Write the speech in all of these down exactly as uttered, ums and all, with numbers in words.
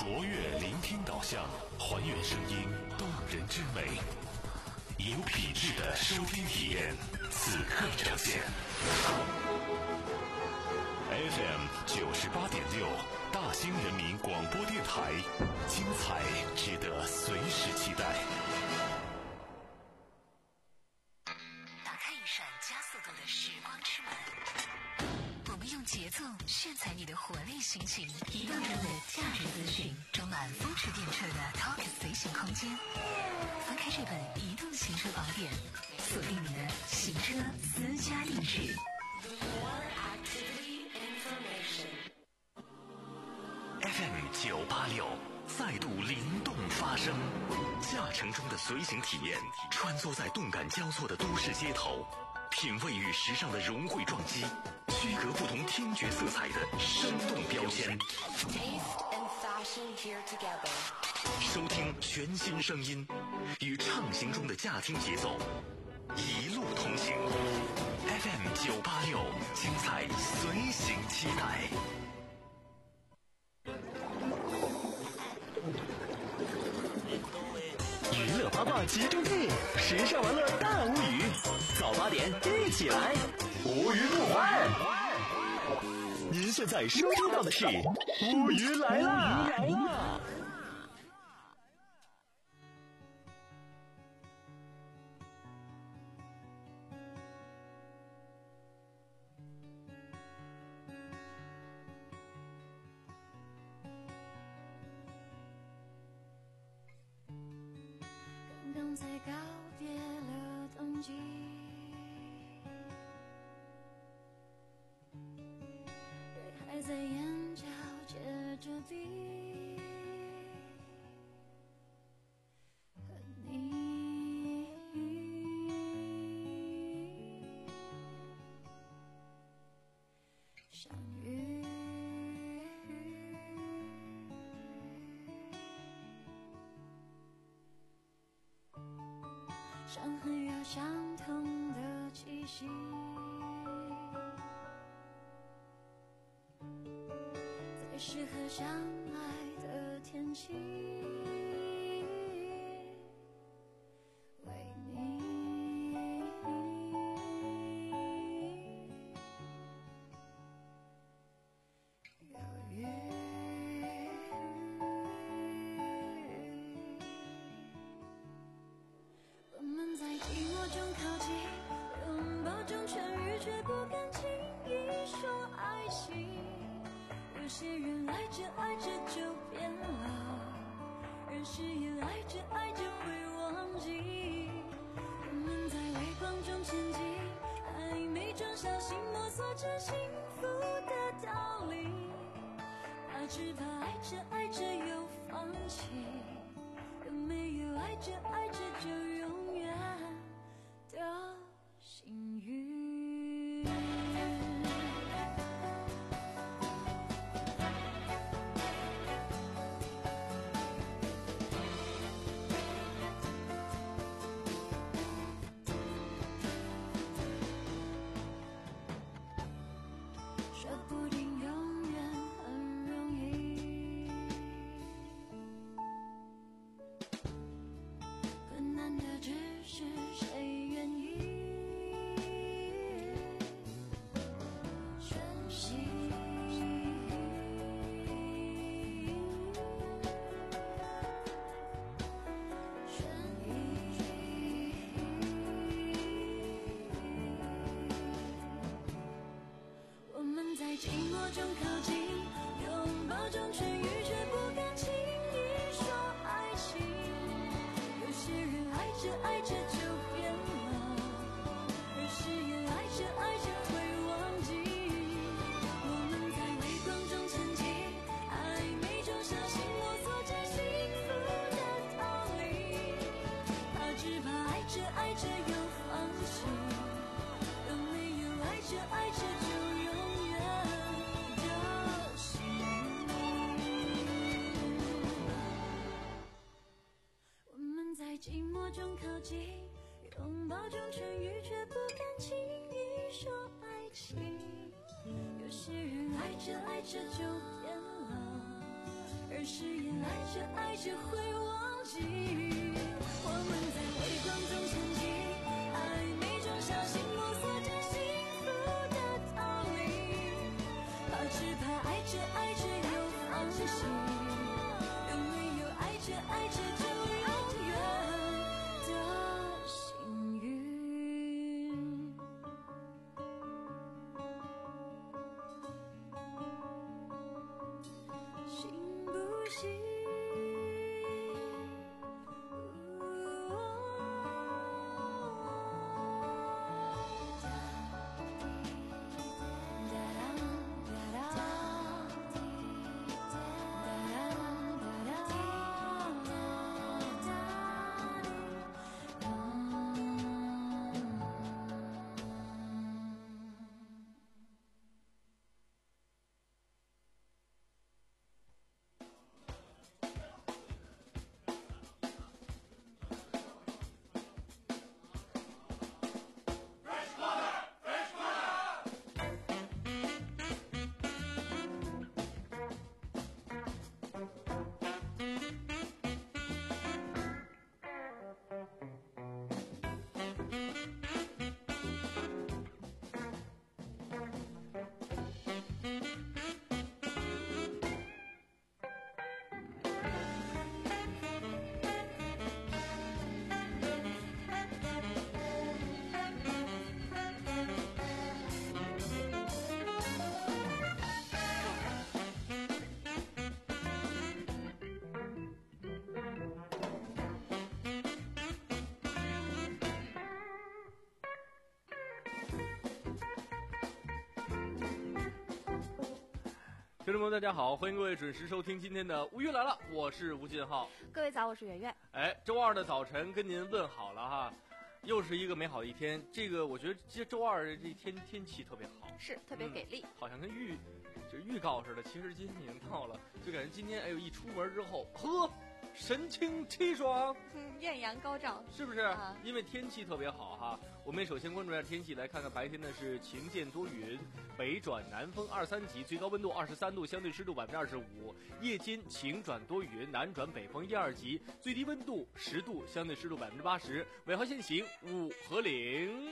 卓越聆听导向，还原声音动人之美，有品质的收听体验，此刻呈现。F M 九十八点六，大兴人民广播电台，精彩值得随时期待。 打开一扇加速度的时光之门，我们用节奏炫彩你的活力心情，移动中的价值资讯，充满风驰电掣的 Talk 随行空间。翻开这本移动行车宝典，锁定你的行车私家定制。 F M 九八六再度灵动发声，驾乘中的随行体验，穿梭在动感交错的都市街头，品味与时尚的融汇撞击，区隔不同听觉色彩的生动标签。收听全新声音，与畅行中的驾听节奏，一路同行。F M 九八六，精彩随行期待。 娱乐八卦集中地，时尚玩乐大无语，早八点一起来，无语不欢。您现在收听到的是无语来啦！来啦！ 刚才告别了冬季，雨还在眼角结着冰，和你相遇。伤痕有相同的气息，在适合相爱的天气，为你犹豫。我们在寂寞中靠近，拥抱中痊愈，却不敢轻易说爱情。有些人爱着爱着就变了，有些人爱着爱着会忘记。我们在微光中前进，暧昧中小心摸索着幸福的道理，怕只怕爱着爱着又放弃，有没有爱着爱着就永远的幸运。说不定永远很容易，困难的只是谁愿意珍惜。我们在寂寞中靠近，拥抱中痊愈，却不敢轻易说爱情。有些人爱着爱着就变了，有些人爱着爱着会忘记。我们在微光中前进，暧昧中小心摸索着幸福的道理，怕只怕爱着爱着又放弃，有没有爱着爱着就永远的幸运。我们在寂寞中靠近，拥抱中痊愈，却不敢轻易说爱情。有些人爱着爱着就变了，而有时也爱着爱着会忘记，我们在微光中前进，爱没种小心摸索着幸福的道理，怕只怕爱着爱着又放弃，有没有爱着爱着就永远的幸运？信不信？ 听众朋友大家好，欢迎各位准时收听今天的无语来了，我是吴俊浩。 各位早，我是圆圆。 哎，周二的早晨跟您问好了哈，又是一个美好的一天。这个我觉得这周二这天天气特别好， 是特别给力、 嗯，好像跟预就是预告似的。其实今天已经到了，就感觉今天哎呦一出门之后，呵，神清气爽， 嗯，艳阳高照， 是不是、啊？因为天气特别好哈。我们首先关注一下天气，来看看白天呢是晴间多云，北转南风二三级，最高温度二十三度，相对湿度百分之二十五。夜间晴转多云，南转北风一二级，最低温度十度，相对湿度百分之八十。尾号限行五和零。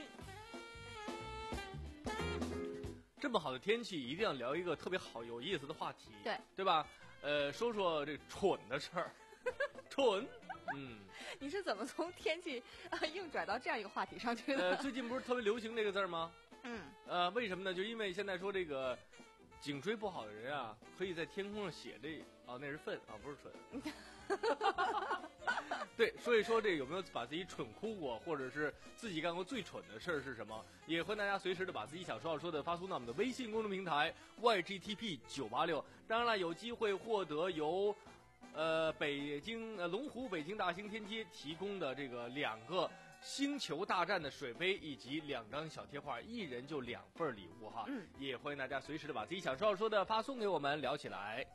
这么好的天气，一定要聊一个特别好有意思的话题， 对对吧？呃，说说这蠢的事儿。蠢，嗯， 你是怎么从天气、呃、硬转到这样一个话题上去的？ 呃，最近不是特别流行这个字吗？ 嗯， 呃，为什么呢？就因为现在说这个颈椎不好的人啊，可以在天空上写这啊，那是粪啊，不是蠢。对，所以说这有没有把自己蠢哭过，或者是自己干过最蠢的事儿是什么？也欢迎大家随时的把自己想说要说的发送到我们的微信公众平台 Y G T P 九八六。当然了，有机会获得由呃，北京呃龙湖北京大兴天街提供的这个两个星球大战的水杯以及两张小贴画，一人就两份礼物哈。嗯，也欢迎大家随时的把自己想说要说的发送给我们，聊起来。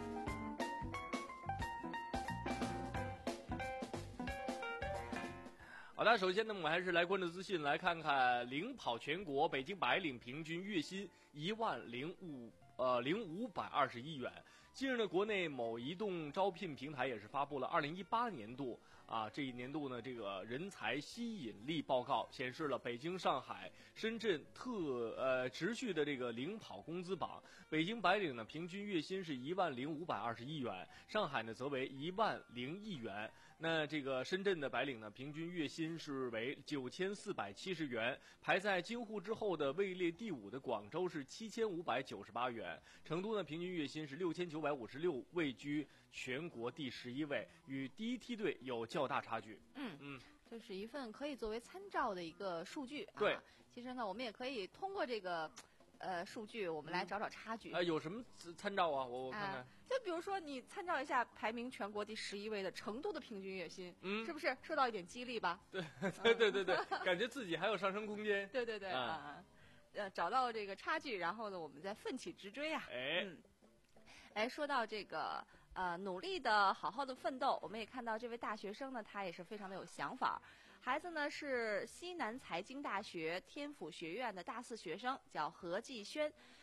好的，首先呢，我们还是来关注资讯，来看看领跑全国，北京白领平均月薪一万零五呃零五百二十一元。近日呢，国内某移动招聘平台也是发布了二零一八年度啊这一年度呢这个人才吸引力报告，显示了北京、上海、深圳特呃持续的这个领跑工资榜。北京白领呢平均月薪是一万零五百二十一元，上海呢则为一万零一元。那这个深圳的白领呢平均月薪是为九千四百七十元，排在京沪之后的位列第五的广州是七千五百九十八元，成都呢平均月薪是六千九百五十六，位居全国第十一位，与第一梯队有较大差距。 嗯嗯，这是一份可以作为参照的一个数据。 对， 啊、其实呢，我们也可以通过这个呃数据，我们来找找差距。 啊、呃，有什么参照啊？我我看看、呃。 就比如说，你参照一下排名全国第十一位的成都的平均月薪， 嗯， 是不是受到一点激励吧？ 对对对对对，嗯、感觉自己还有上升空间。 对对对啊。嗯呃，找到这个差距，然后呢，我们再奋起直追啊！ 哎， 嗯，哎，说到这个呃，努力的好好的奋斗，我们也看到这位大学生呢，他也是非常的有想法。孩子呢是西南财经大学天府学院的大四学生，叫何继轩。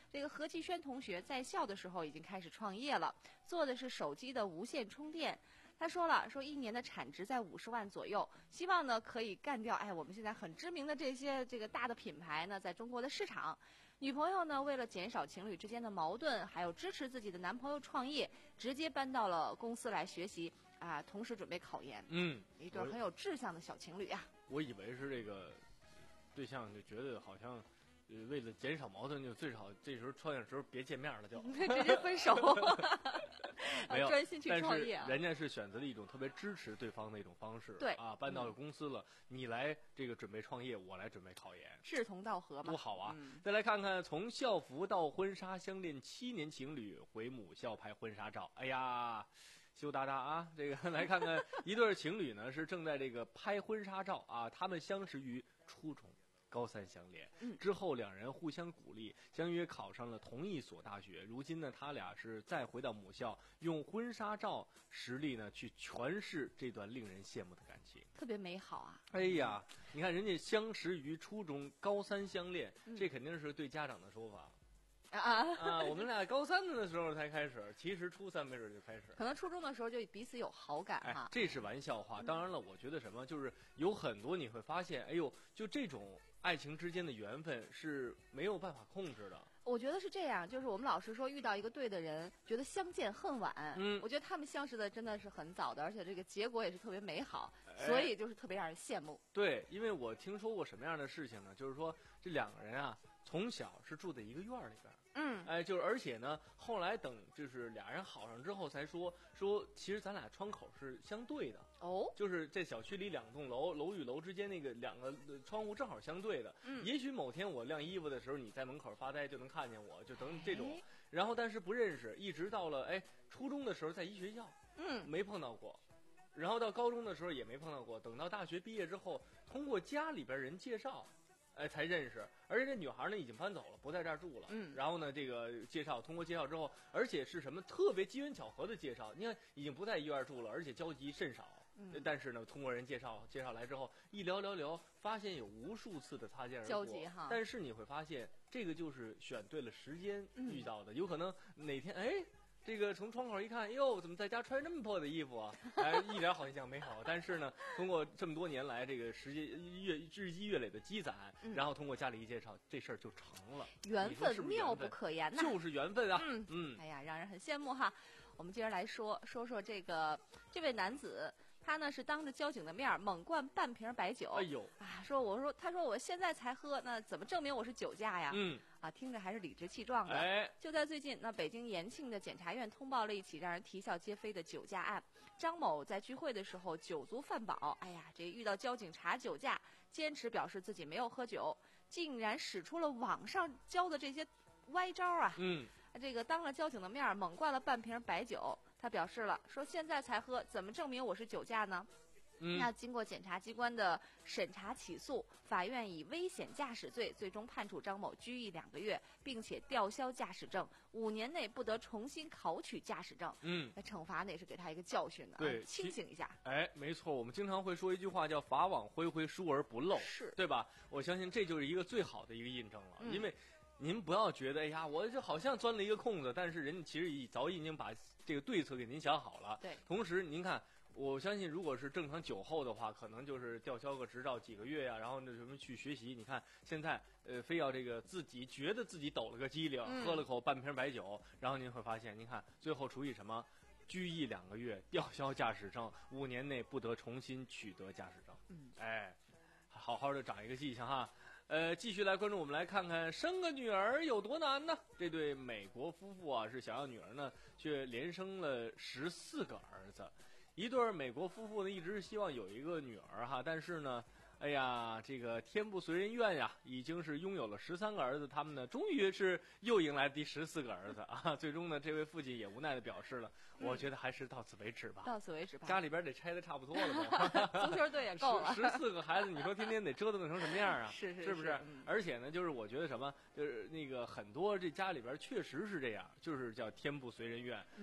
这个何继轩同学在校的时候已经开始创业了，做的是手机的无线充电。他说了，说一年的产值在五十万左右，希望呢可以干掉哎我们现在很知名的这些这个大的品牌呢在中国的市场。女朋友呢为了减少情侣之间的矛盾，还有支持自己的男朋友创业，直接搬到了公司来学习啊，同时准备考研。 嗯， 一对很有志向的小情侣啊。 我以为是这个对象就觉得好像。呃，为了减少矛盾，就最少这时候创业的时候别见面了，就直接分手， 没有专心去创业、啊。 但是人家是选择了一种特别支持对方的一种方式， 对啊，搬到了公司了，嗯、你来这个准备创业，我来准备考研， 志同道合嘛， 多好啊！ 嗯、 再来看看从校服到婚纱，相恋七年情侣回母校拍婚纱照，哎呀。羞答答啊！这个来看看一对情侣呢，是正在这个拍婚纱照啊。他们相识于初中，高三相恋， 嗯， 之后两人互相鼓励，相约考上了同一所大学。如今呢，他俩是再回到母校，用婚纱照实力呢去诠释这段令人羡慕的感情， 特别美好啊！ 哎呀，你看人家相识于初中，高三相恋， 嗯、 这肯定是对家长的说法。 啊啊！我们俩高三的时候才开始，其实初三没准就开始。 可能初中的时候就彼此有好感哈。 哎，这是玩笑话。当然了，我觉得什么，就是有很多你会发现，哎呦，就这种爱情之间的缘分是没有办法控制的。 我觉得是这样，就是我们老是说遇到一个对的人，觉得相见恨晚。 嗯， 我觉得他们相识的真的是很早的，而且这个结果也是特别美好，哎、所以就是特别让人羡慕。 对，因为我听说过什么样的事情呢？就是说这两个人啊，从小是住在一个院里边。 嗯， 哎，就是而且呢，后来等就是俩人好上之后才说说，其实咱俩窗口是相对的哦， 就是在小区里两栋楼，楼与楼之间那个两个窗户正好相对的。 嗯， 也许某天我晾衣服的时候，你在门口发呆就能看见我，就等这种。哎、然后但是不认识，一直到了哎初中的时候在一学校， 嗯， 没碰到过。然后到高中的时候也没碰到过，等到大学毕业之后，通过家里边人介绍。哎，才认识，而且这女孩呢已经搬走了，不在这儿住了。 嗯， 然后呢，这个介绍通过介绍之后，而且是什么特别机缘巧合的介绍？你看，已经不在医院住了，而且交集甚少。 嗯， 但是呢，通过人介绍介绍来之后，一聊聊聊，发现有无数次的擦肩而过。 交集哈。 但是你会发现，这个就是选对了时间遇到的，嗯、有可能哪天哎。这个从窗口一看，哟，怎么在家穿这么破的衣服啊？哎，一点好印象没有。但是呢，通过这么多年来这个时间月日积月累的积攒， 嗯、 然后通过家里一介绍，这事儿就成了。 缘分是是妙不可言呐， 就是缘分啊！ 嗯嗯，哎呀，让人很羡慕哈。我们接着来说说说这个这位男子。他呢是当着交警的面猛灌半瓶白酒， 哎呦啊，说我说他说我现在才喝，那怎么证明我是酒驾呀？ 嗯， 啊，听着还是理直气壮的。 哎， 就在最近，那北京延庆的检察院通报了一起让人啼笑皆非的酒驾案。张某在聚会的时候酒足饭饱，哎呀，这遇到交警查酒驾，坚持表示自己没有喝酒，竟然使出了网上教的这些歪招啊！ 嗯， 这个当着交警的面猛灌了半瓶白酒。他表示了，说现在才喝，怎么证明我是酒驾呢？ 嗯， 那经过检察机关的审查起诉，法院以危险驾驶罪最终判处张某拘役两个月，并且吊销驾驶证，五年内不得重新考取驾驶证。 嗯， 那惩罚呢也是给他一个教训的， 对， 清醒一下。 哎，没错，我们经常会说一句话叫“法网恢恢，疏而不漏”， 是对吧？我相信这就是一个最好的一个印证了， 嗯、 因为。您不要觉得，哎呀，我就好像钻了一个空子，但是人家其实已早已经把这个对策给您想好了。 对， 同时您看，我相信如果是正常酒后的话，可能就是吊销个执照几个月呀、啊，然后那什么去学习。你看现在，呃，非要这个自己觉得自己抖了个机灵， 嗯、 喝了口半瓶白酒，然后您会发现，您看最后处以什么？拘役两个月，吊销驾驶证，五年内不得重新取得驾驶证。 嗯， 哎，好好的长一个记性哈。呃，继续来关注，我们来看看生个女儿有多难呢？这对美国夫妇啊，是想要女儿呢，却连生了十四个儿子。一对美国夫妇呢，一直是希望有一个女儿哈，但是呢，哎呀，这个天不随人愿呀，已经是拥有了十三个儿子，他们呢，终于是又迎来第十四个儿子啊。最终呢，这位父亲也无奈的表示了， 嗯、 我觉得还是到此为止吧。 到此为止吧。 家里边得拆的差不多了吧？ 足球队也够了。 十四个孩子，你说天天得折腾成什么样啊？ 是是是不是？ 嗯、 而且呢，就是我觉得什么，就是那个很多这家里边确实是这样，就是叫天不随人愿。 嗯。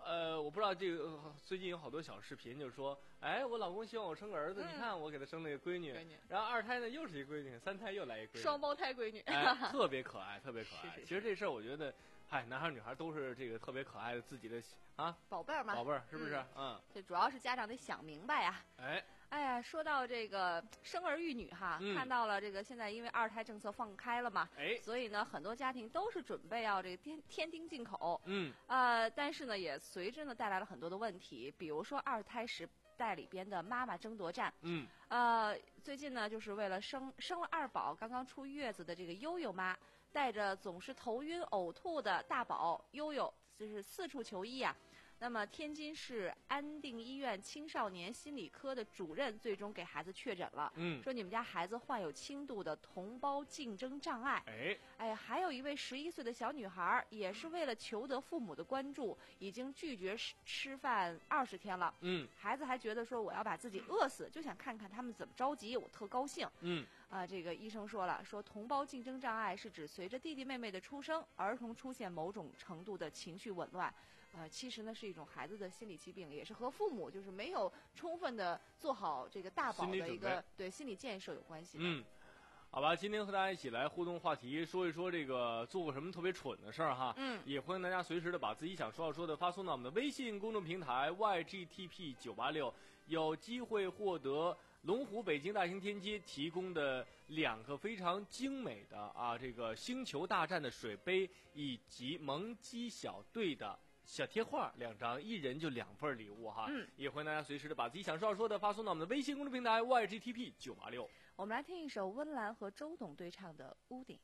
呃，我不知道这个、呃、最近有好多小视频，就是说，哎，我老公希望我生个儿子，嗯、你看我给他生了一个闺女， 闺女然后二胎呢又是一闺女，三胎又来一闺女， 双胞胎闺女， 哎，特别可爱，特别可爱。 是是是其实这事儿我觉得，嗨，男孩女孩都是这个特别可爱的自己的啊宝贝儿嘛， 宝贝儿是不是？嗯， 嗯这主要是家长得想明白呀。 哎。 哎呀，说到这个生儿育女哈， 嗯、 看到了这个现在因为二胎政策放开了嘛， 哎， 所以呢，很多家庭都是准备要这个添添丁进口， 嗯， 呃，但是呢，也随之呢带来了很多的问题，比如说二胎时代里边的妈妈争夺战， 嗯， 呃，最近呢，就是为了生生了二宝，刚刚出月子的这个悠悠妈，带着总是头晕呕吐的大宝悠悠，就是四处求医啊。那么，天津市安定医院青少年心理科的主任最终给孩子确诊了， 嗯， 说你们家孩子患有轻度的同胞竞争障碍。 哎， 哎，还有一位十一岁的小女孩，也是为了求得父母的关注，已经拒绝吃吃饭二十天了。 嗯， 孩子还觉得说我要把自己饿死，就想看看他们怎么着急，我特高兴。 嗯。 啊，这个医生说了，说同胞竞争障碍是指随着弟弟妹妹的出生，儿童出现某种程度的情绪紊乱。呃，其实呢是一种孩子的心理疾病，也是和父母就是没有充分的做好这个大宝的一个对心理建设有关系的。 嗯，好吧，今天和大家一起来互动话题，说一说这个做过什么特别蠢的事儿哈。 嗯， 也欢迎大家随时的把自己想说要说的发送到我们的微信公众平台 Y G T P 九八六，有机会获得龙湖北京大型天街提供的两个非常精美的啊这个星球大战的水杯，以及萌鸡小队的小贴画两张，一人就两份礼物哈。 嗯， 也欢迎大家随时的把自己想说要说的发送到我们的微信公众平台 Y G T P 九八六。 我们来听一首温岚和周董对唱的《屋顶》。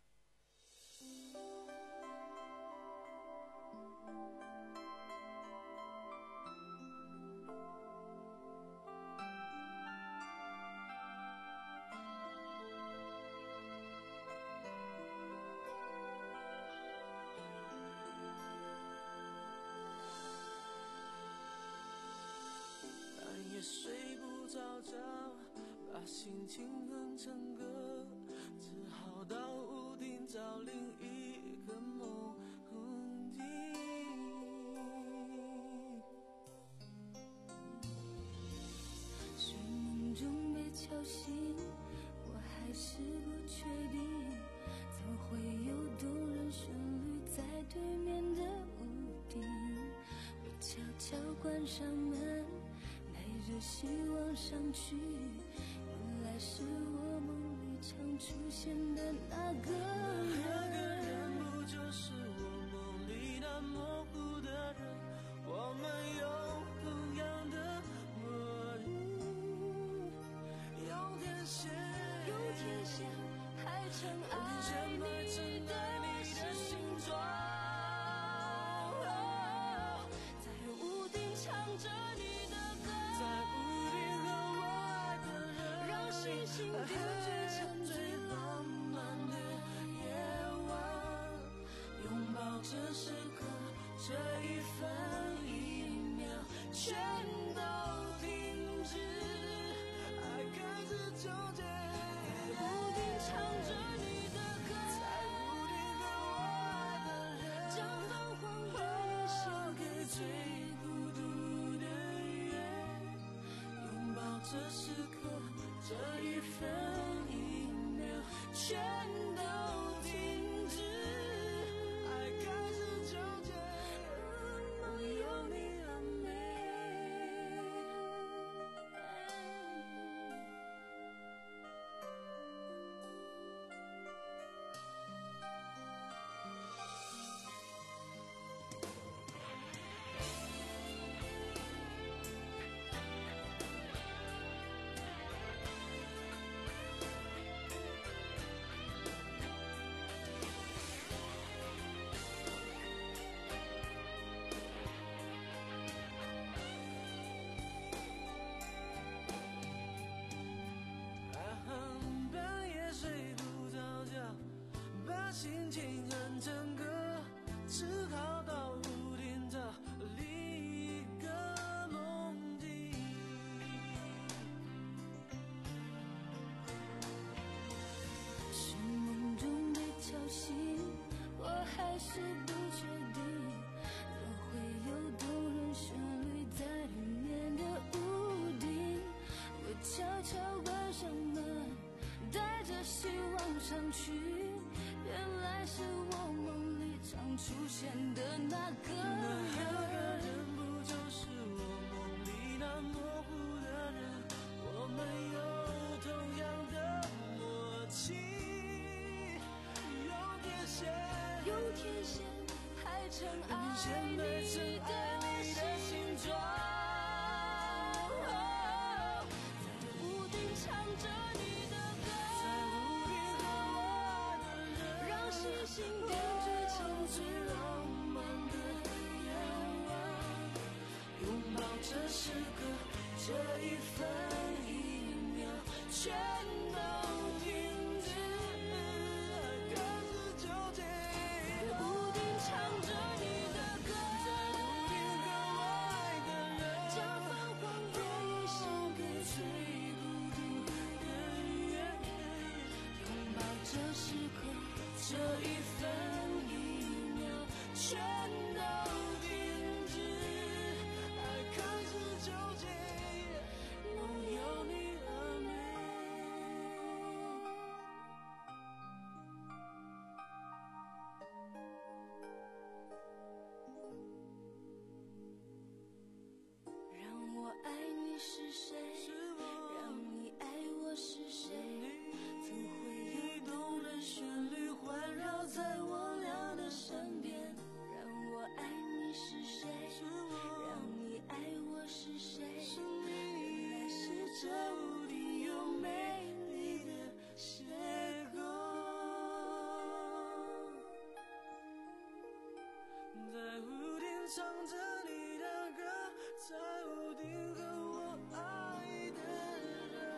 也睡不着觉，把心情哼成歌，只好到屋顶找另一个梦境。 睡梦中被敲醒，我还是不确定，怎会有动人旋律在对面的屋顶。我悄悄关上门，着希望上去，原来是我梦里常出现的那个人。 那个人不就是我梦里那模糊的人？我们有同样的默认，有天线， 有天线还尘埃你的形状，在屋顶唱着你。星星点缀成最浪漫的夜晚，拥抱这时刻，这一分一秒全都停止，爱开始纠结。在屋顶唱着你的歌，在屋顶和我爱的人，将泛黄回忆献给最孤独的人，拥抱这时刻。这一分一秒全都停止，爱开始纠结，梦有你很美。 心情哼成歌，只好到屋顶找另一个梦境。 是梦中被敲醒，我还是不确定，怎会有动人去，原来是我梦里常出现的那个人。 人不就是我梦里那模糊的人？我们有同样的默契，用天线， 用天线排成爱线你排成爱你的形状。 在屋顶唱着你的歌， 在屋顶和我的人， 让星星点缀成最浪漫的夜晚。 拥抱这时刻，这一分一秒，全都停止，各自纠结。 屋顶唱着你的歌， 在屋顶和我爱的人， 将泛黄的夜献给最孤独的人。 拥抱这时刻，这一分一秒，全都停止，爱开始纠结，梦有你而美。 让我爱你是谁？让你爱我是谁？怎会有动人旋律环绕在我俩的身边？让我爱你是谁？让你爱我是谁？原来是这屋顶有美丽的邂逅。 在屋顶唱着你的歌，在屋顶和我爱的人。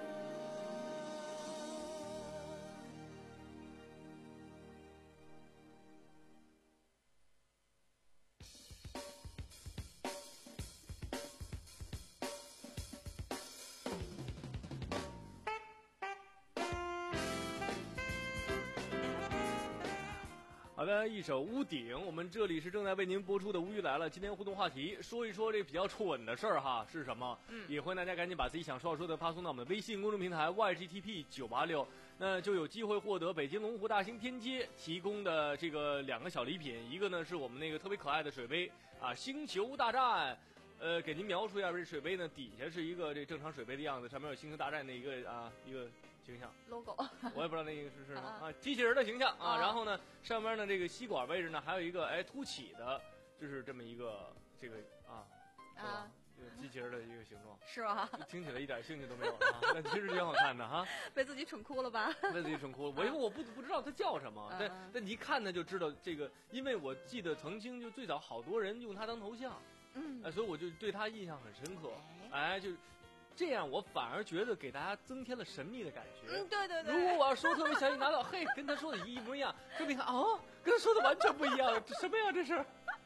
好的，一首《屋顶》，我们这里是正在为您播出的《无语来了》。今天互动话题说一说这比较蠢的事儿哈，是什么？嗯，也欢迎大家赶紧把自己想说要说的发送到我们的微信公众平台 Y G T P 九八六，那就有机会获得北京龙湖大兴天街提供的这个两个小礼品，一个呢是我们那个特别可爱的水杯啊，星球大战。呃，给您描述一下这水杯呢，底下是一个这正常水杯的样子，上面有星球大战的一个啊一个形象 logo， 我也不知道那个是是什么啊啊，机器人的形象啊。 啊然后呢，上面呢这个吸管位置呢还有一个哎凸起的，就是这么一个这个啊啊， 这个机器人的一个形状， 是吧？ 听起来一点兴趣都没有啊，但其实挺好看的哈。 被自己蠢哭了吧？ 被自己蠢哭了，我因为我不不知道它叫什么， 嗯但但你一看呢就知道这个，因为我记得曾经就最早好多人用它当头像。 嗯， 哎，所以我就对他印象很深刻。哎，就这样，我反而觉得给大家增添了神秘的感觉。 嗯，对对对。 如果我要说特别详细，拿到嘿，跟他说的一模一样，这么一看，哦，跟他说的完全不一样，这什么呀？这是，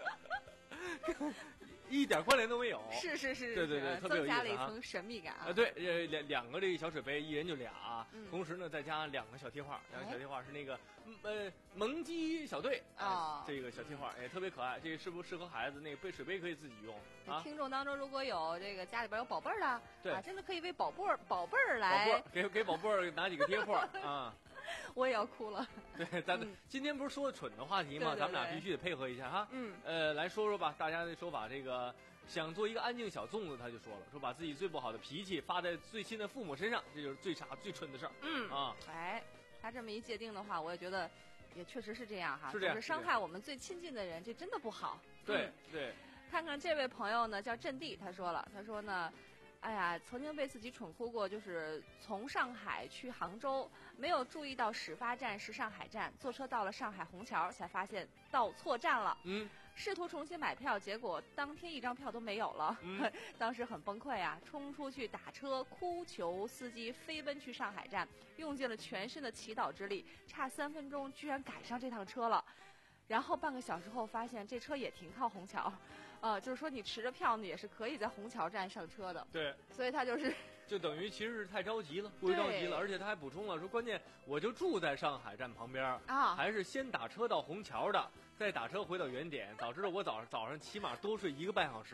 一点关联都没有。 是是是， 对对对，特别有意思， 增加了一层神秘感啊。 啊，对，呃，两两个这个小水杯，一人就俩， 嗯、 同时呢再加两个小贴画，两个小贴画是那个呃萌鸡小队啊、 哎，这个小贴画哎特别可爱，这个适不适合孩子？那个杯水杯可以自己用啊。 听众当中如果有这个家里边有宝贝儿的， 对啊，真的可以为宝贝儿宝贝儿来， 宝贝儿给给宝贝儿拿几个贴画啊。 我也要哭了。 对，咱们、嗯、今天不是说蠢的话题吗？ 对对对， 咱们俩必须得配合一下哈。 嗯， 呃，来说说吧，大家的说法，这个想做一个安静小粽子，他就说了，说把自己最不好的脾气发在最亲的父母身上，这就是最傻最蠢的事儿。 嗯啊， 哎，他这么一界定的话，我也觉得也确实是这样哈， 是这样， 就是伤害我们最亲近的人，这真的不好。 对、 嗯、 对， 看看这位朋友呢，叫阵地，他说了，他说呢。哎呀，曾经被自己蠢哭过，就是从上海去杭州，没有注意到始发站是上海站，坐车到了上海虹桥，才发现到错站了。 嗯， 试图重新买票，结果当天一张票都没有了。 嗯， 当时很崩溃啊，冲出去打车，哭求司机飞奔去上海站，用尽了全身的祈祷之力，差三分钟居然赶上这趟车了。然后半个小时后发现这车也停靠虹桥。呃，就是说你持着票呢，也是可以在虹桥站上车的。 对， 所以他就是， 就等于其实是太着急了，过于着急了，而且他还补充了说，关键我就住在上海站旁边啊， 还是先打车到虹桥的，再打车回到原点。早知道我早上早上起码多睡一个半小时。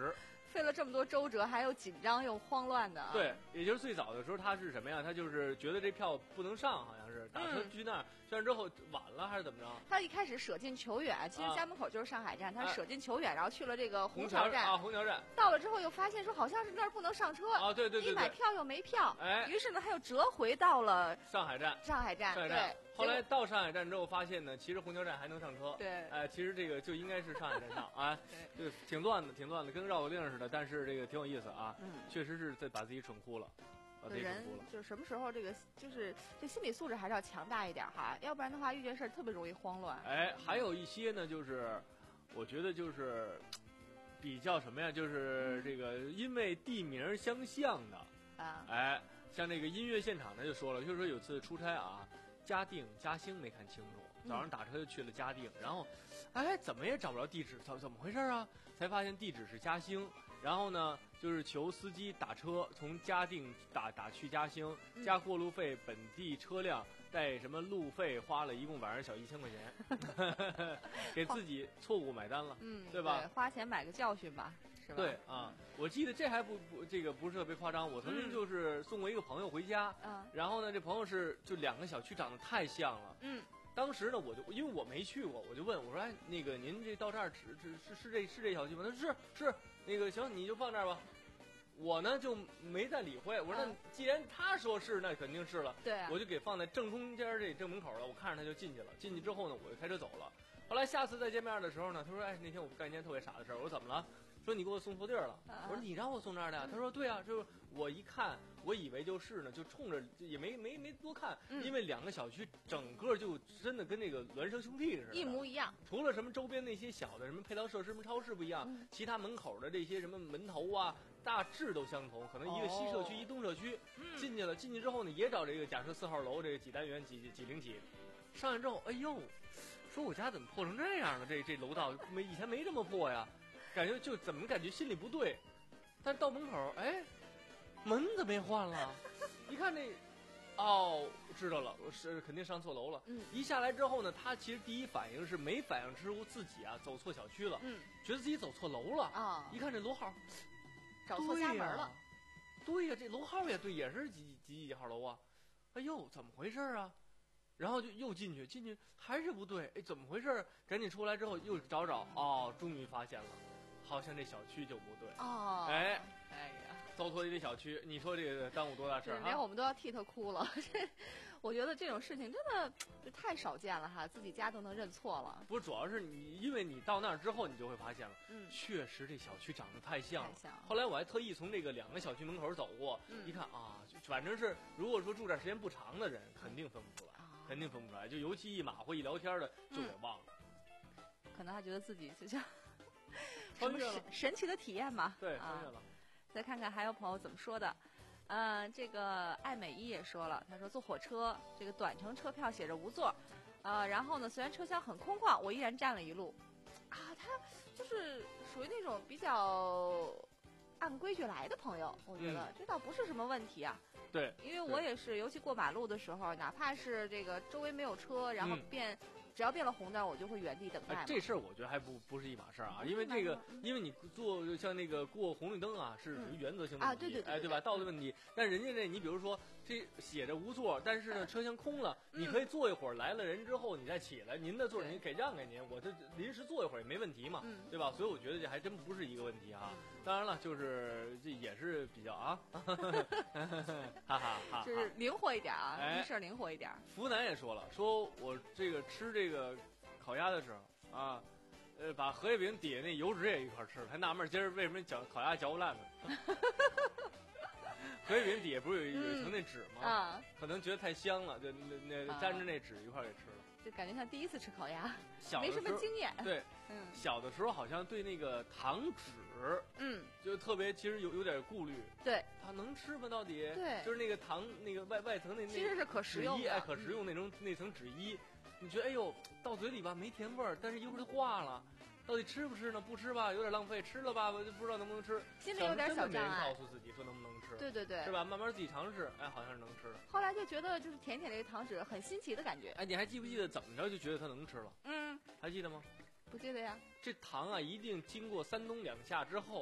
费了这么多周折，还有紧张又慌乱的。 对，也就是最早的时候他是什么呀？他就是觉得这票不能上，好像是打车去那儿，去那之后晚了还是怎么着？ 他一开始舍近求远，其实家门口就是上海站，他舍近求远，然后去了这个虹桥站啊，虹桥站。 到了之后又发现说好像是那儿不能上车啊，对对对， 你买票又没票， 哎， 于是呢他又折回到了上海站。 上海站， 上海站。后来到上海站之后，发现呢，其实虹桥站还能上车。 对， 哎，其实这个就应该是上海站上啊，就挺乱的，挺乱的，跟绕口令似的。但是这个挺有意思啊， 嗯， 确实是在把自己蠢哭了，把自己蠢哭了。 就是什么时候这个就是这心理素质还是要强大一点哈，要不然的话遇见事儿特别容易慌乱。 哎，还有一些呢，就是我觉得就是比较什么呀，就是这个因为地名相像的啊， 哎，像这个音乐现场呢就说了，就是说有次出差啊。嘉定、嘉兴没看清楚，早上打车就去了嘉定，嗯、然后，哎，怎么也找不着地址，怎怎么回事啊？才发现地址是嘉兴，然后呢，就是求司机打车从嘉定打打去嘉兴，加过路费，本地车辆带什么路费，花了一共晚上小一千块钱，给自己错误买单了， 嗯， 对吧？ 对，花钱买个教训吧。 对啊，我记得这还不不这个不是特别夸张。我曾经就是送过一个朋友回家， 嗯， 然后呢，这朋友是就两个小区长得太像了， 嗯， 当时呢我就因为我没去过，我就问我说，哎，那个您这到这儿是是是这是这小区吗？他说是是，那个行你就放这儿吧。我呢就没再理会，我说那既然他说是，那肯定是了， 对、啊， 我就给放在正中间这正门口了。我看着他就进去了，进去之后呢，我就开车走了。后来下次再见面的时候呢，他说，哎，那天我干一件特别傻的事儿。我说怎么了？说你给我送错地儿了， 啊、 我说你让我送这儿的呀？他说对啊，就是我一看，我以为就是呢，就冲着也没没没多看， 嗯、 因为两个小区整个就真的跟那个孪生兄弟似的， 一模一样。 除了什么周边那些小的什么配套设施、什么超市不一样， 嗯、 其他门口的这些什么门头啊，大致都相同。可能一个西社区，哦、一东社区， 嗯、 进去了，进去之后呢，也找这个假设四号楼这个几单元几几零几，上去之后，哎呦，说我家怎么破成这样了？这这楼道没以前没这么破呀。感觉就怎么感觉心里不对，但到门口，哎，门怎么也换了？一看这，哦，知道了，我是肯定上错楼了。 嗯， 一下来之后呢，他其实第一反应是没反应出自己啊走错小区了， 嗯， 觉得自己走错楼了啊。 一看这楼号， 找错家门了。 对呀、啊，这楼号也对，也是几几几号楼啊？哎呦，怎么回事啊？然后就又进去，进去还是不对，哎，怎么回事？赶紧出来之后又找找，哦，终于发现了。好像这小区就不对哦， 哎， 哎呀， 走错一个小区，你说这个耽误多大事儿？ 连我们都要替他哭了。这，我觉得这种事情真的这太少见了哈，自己家都能认错了。 不是，主要是你，因为你到那儿之后，你就会发现了， 嗯， 确实这小区长得太像了。 太像了。 后来我还特意从这个两个小区门口走过， 嗯、 一看啊，反正是如果说住这儿时间不长的人，肯定分不出来， 嗯、 肯定分不出来。就尤其一马虎一聊天的，就给忘了。 嗯、可能他觉得自己就像。 穿越了神神奇的体验嘛？ 对，穿越了、 啊。再看看还有朋友怎么说的，嗯、呃，这个艾美一也说了，他说坐火车这个短程车票写着无座，呃，然后呢，虽然车厢很空旷，我依然站了一路。啊，他就是属于那种比较按规矩来的朋友，我觉得、嗯、这倒不是什么问题啊。 对， 因为我也是，尤其过马路的时候，哪怕是这个周围没有车，然后变。嗯只要变了红灯，我就会原地等待、 哎。这事儿我觉得还不不是一码事儿啊，因为这个，因为你做像那个过红绿灯啊，是属于原则性问题， 啊，对对对， 哎，对吧？道路问题。但人家这，你比如说这写着无座，但是呢车厢空了， 嗯、 你可以坐一会儿，来了人之后你再起来，您的座您给让给您，我这临时坐一会儿也没问题嘛， 嗯、 对吧？所以我觉得这还真不是一个问题啊。当然了，就是这也是比较啊，哈哈哈， 就是灵活一点啊， 哎、 没事灵活一点。 福南也说了，说我这个吃这个。烤鸭的时候啊，呃，把荷叶饼底下那油脂也一块吃了，还纳闷今儿为什么嚼烤鸭嚼不烂呢？荷叶饼底下不是有有一层那纸吗？ 嗯、啊， 可能觉得太香了，就那那沾着那纸一块给吃了。 就感觉像第一次吃烤鸭， 小没什么经验。 对， 嗯， 小的时候好像对那个糖纸， 嗯， 就特别其实有有点顾虑。 对， 它能吃吗？到底？ 对， 就是那个糖那个外外层那那其实是可食用的， 哎，可食用那种、嗯、那层纸衣。你觉得哎呦，到嘴里吧没甜味儿，但是一会儿就化了，到底吃不吃呢？不吃吧，有点浪费；吃了吧，我就不知道能不能吃。 心里有点小障碍。 告诉自己说能不能吃？ 对对对， 是吧？慢慢自己尝试，哎，好像是能吃的。 后来就觉得就是甜甜的糖纸很新奇的感觉。 哎，你还记不记得怎么着就觉得它能吃了？ 嗯， 还记得吗？ 不记得呀。 这糖啊，一定经过三冬两夏之后，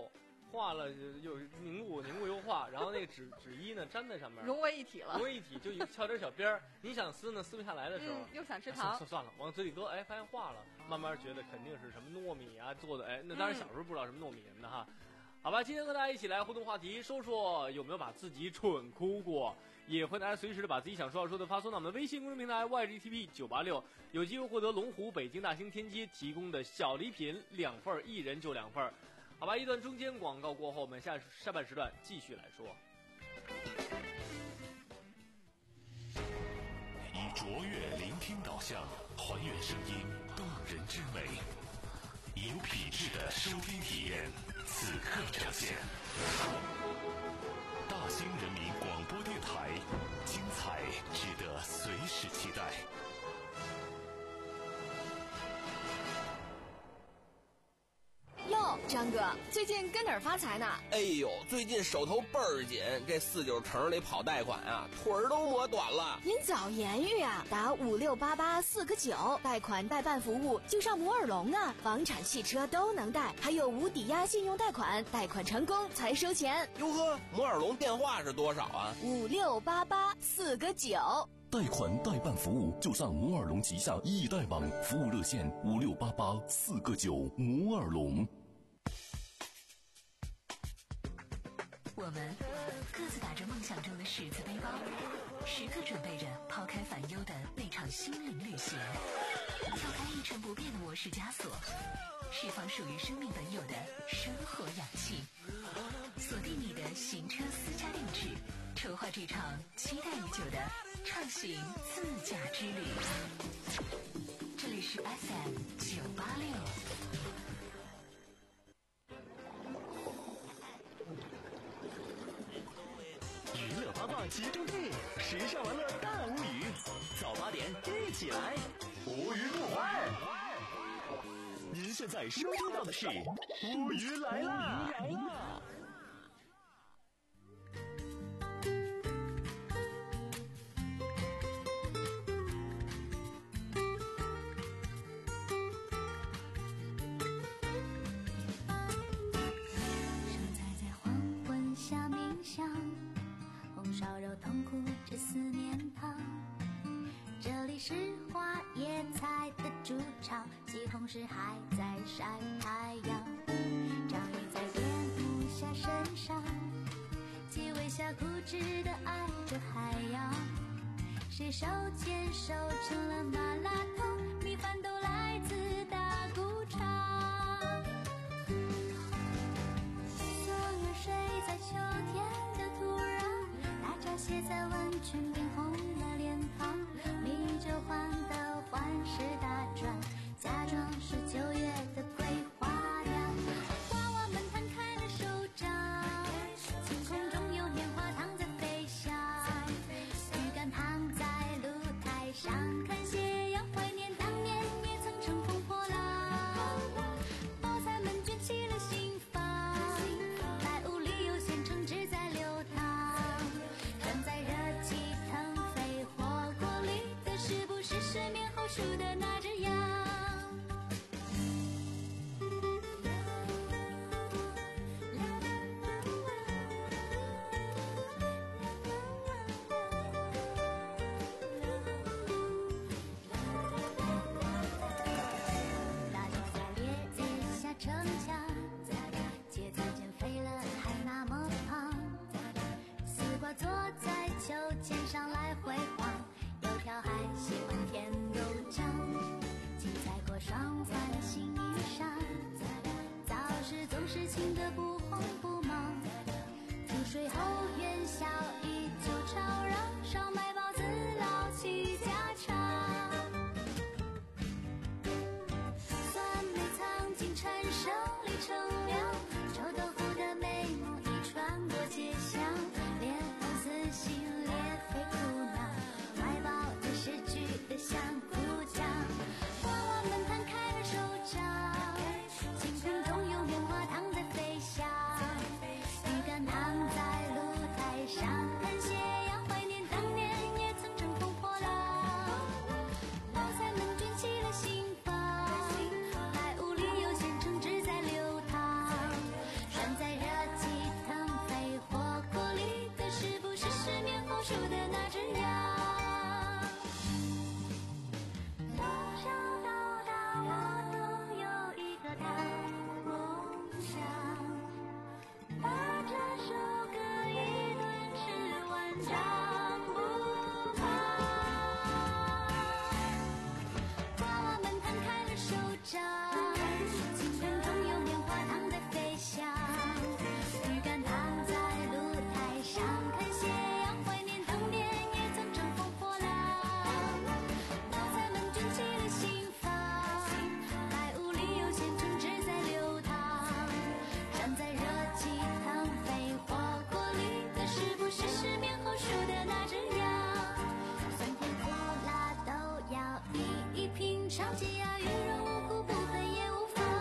化了又凝固，凝固又化，然后那个纸纸衣呢粘在上面， 融为一体了， 融为一体，就翘点小边儿。你想撕呢，撕不下来的时候， 嗯、又想吃糖， 算算算了，往嘴里搁，哎，发现化了，慢慢觉得肯定是什么糯米啊做的，哎，那当然小时候不知道什么糯米什么的哈。嗯、好吧，今天和大家一起来互动话题，说说有没有把自己蠢哭过，也欢迎大家随时的把自己想说要说的发送到我们的微信公众平台 Y G T P 九八六，有机会获得龙湖北京大兴天街提供的小礼品两份，一人就两份。好吧，一段中间广告过后，我们下下半时段继续来说。 以卓越聆听导向，还原声音动人之美，有品质的收听体验，此刻呈现。大兴人民广播电台，精彩值得随时期待。 哟，张哥，最近跟哪儿发财呢？ 哎呦，最近手头倍儿紧，这四九城里跑贷款啊，腿儿都磨短了。 您早言语啊，打五六八八四个九，贷款代办服务就上摩尔龙啊，房产、汽车都能贷，还有无抵押信用贷款，贷款成功才收钱。 哟呵，摩尔龙电话是多少啊？ 五六八八四个九。 贷款代办服务就上摩尔龙旗下易贷网，服务热线五六八八四个九，摩尔龙。 我们各自打着梦想中的十字背包，时刻准备着抛开烦忧的那场心灵旅行，跳开一成不变的模式枷锁，释放属于生命本有的生活氧气，锁定你的行车私家定制，筹划这场期待已久的畅行自驾之旅。这里是 F M 九八六。 娱乐八卦集中地，时尚玩乐大无语，早八点一起来，无语不欢。您现在收听到的是无语来啦！来啦！ 痛苦这思念汤，这里是花椰菜的主场，西红柿还在晒太阳，章鱼在蝙蝠侠身上，鸡尾虾固执的爱着海洋，谁手牵手成了麻辣烫，米饭都来自大鼓场，松儿睡在秋天的土壤，写在温泉变红了脸庞，米酒换的换是大转，假装是九月的桂花凉，娃娃们摊开了手掌，晴空中有棉花糖在飞翔，鱼竿躺在露台上看斜阳，怀念当年也曾乘风破浪，包菜们卷起了心房，白雾里有鲜橙汁在流淌，在热气腾飞火锅里的是不是失眠后数的那只羊？大牛在列子下逞强，茄子减肥了还那么胖，丝瓜坐在秋千上来回晃，油条还喜欢甜豆浆，青菜裹双层新衣裳，早市总是清得不慌不忙，出水后元宵依旧吵嚷，烧麦包子老七家常，酸梅藏进陈生里乘凉，臭豆腐的美梦已传过街巷，连红丝心裂肺苦恼，怀抱着逝去的香菇酱，娃娃们摊开了手掌，晴空中有棉花糖在飞翔，鱼竿躺在露台上看斜阳，怀念当年树的那只羊。从小到大，我都有一个大梦想，把这首歌一顿吃完长不胖。娃娃们摊开了手掌，青春中有棉花糖在飞翔，鱼竿躺在露台上看斜阳，怀念童年也曾乘风破浪。脑袋们卷起了心房，白雾里有鲜橙汁在流淌，站在热气腾飞火锅里的是不是失眠后数的那只羊？酸甜苦辣都要一一品尝，鸡鸭鱼肉无苦不分也无妨。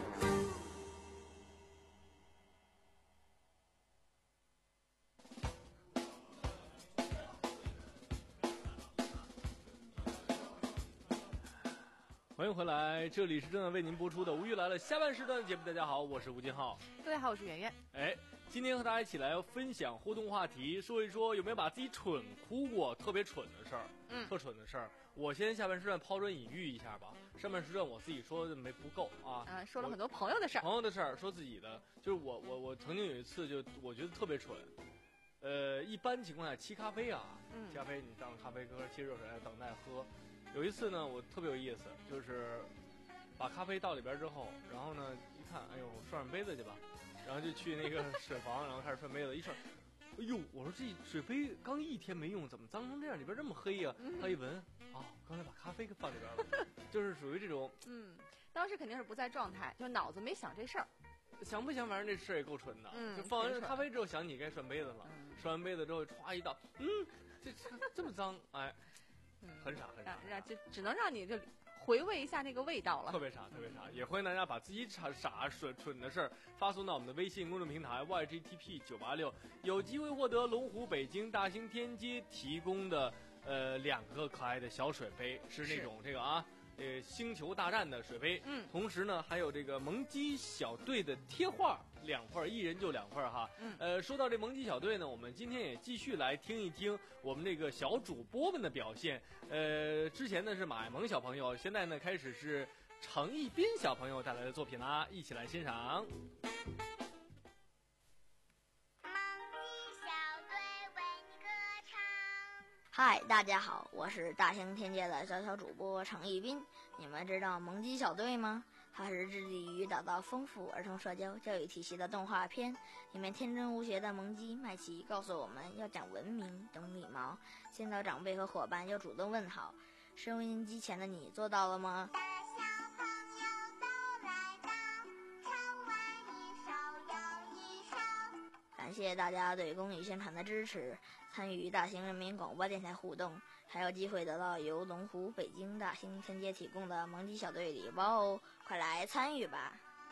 欢迎回来，这里是正在为您播出的《无语来了》下半时段的节目。大家好，我是吴金浩。 各位好，我是圆圆。 哎，今天和大家一起来分享互动话题，说一说有没有把自己蠢哭过特别蠢的事儿。 嗯， 特蠢的事儿。我先下半时段抛砖引玉一下吧。上半时段我自己说的没不够啊， 啊，说了很多朋友的事儿。 朋友的事儿，说自己的，就是我我我曾经有一次就我觉得特别蠢。呃，一般情况下沏咖啡啊， 嗯沏咖啡你当咖啡喝，沏热水等待喝。有一次呢，我特别有意思，就是把咖啡倒里边之后，然后呢一看，哎呦，涮涮杯子去吧，然后就去那个水房，然后开始涮杯子，一涮，哎呦，我说这水杯刚一天没用，怎么脏成这样？里边这么黑呀、啊？ 嗯、 他一闻，哦，刚才把咖啡给放里边了，就是属于这种。 嗯，当时肯定是不在状态，就脑子没想这事儿。 想不想，反正这事也够蠢的。 嗯， 就放完咖啡之后，想起该涮杯子了，嗯、涮完杯子之后，歘一倒，嗯，这这这么脏，哎。 嗯， 很傻很傻， 让让就只能让你就回味一下那个味道了。 特别傻，特别傻。也欢迎大家把自己傻傻蠢蠢的事儿发送到我们的微信公众平台 Y G T P 九八六，有机会获得龙湖北京大兴天街提供的呃两个可爱的小水杯，是那种这个啊。呃，星球大战的水杯， 嗯， 同时呢，还有这个萌鸡小队的贴画两份，一人就两份哈。 嗯， 呃，说到这萌鸡小队呢，我们今天也继续来听一听我们这个小主播们的表现。呃，之前呢是马爱萌小朋友，现在呢开始是程一斌小朋友带来的作品啦，一起来欣赏。 嗨，大家好，我是大兴天界的小小主播程一斌。你们知道萌鸡小队吗？它是致力于打造丰富儿童社交教育体系的动画片。里面天真无邪的萌鸡麦琪告诉我们要讲文明、懂礼貌，见到长辈和伙伴要主动问好。收音机前的你做到了吗？感谢大家对公益宣传的支持，参与大兴人民广播电台互动，还有机会得到由龙湖北京大兴天街提供的萌鸡小队礼包哦！快来参与吧！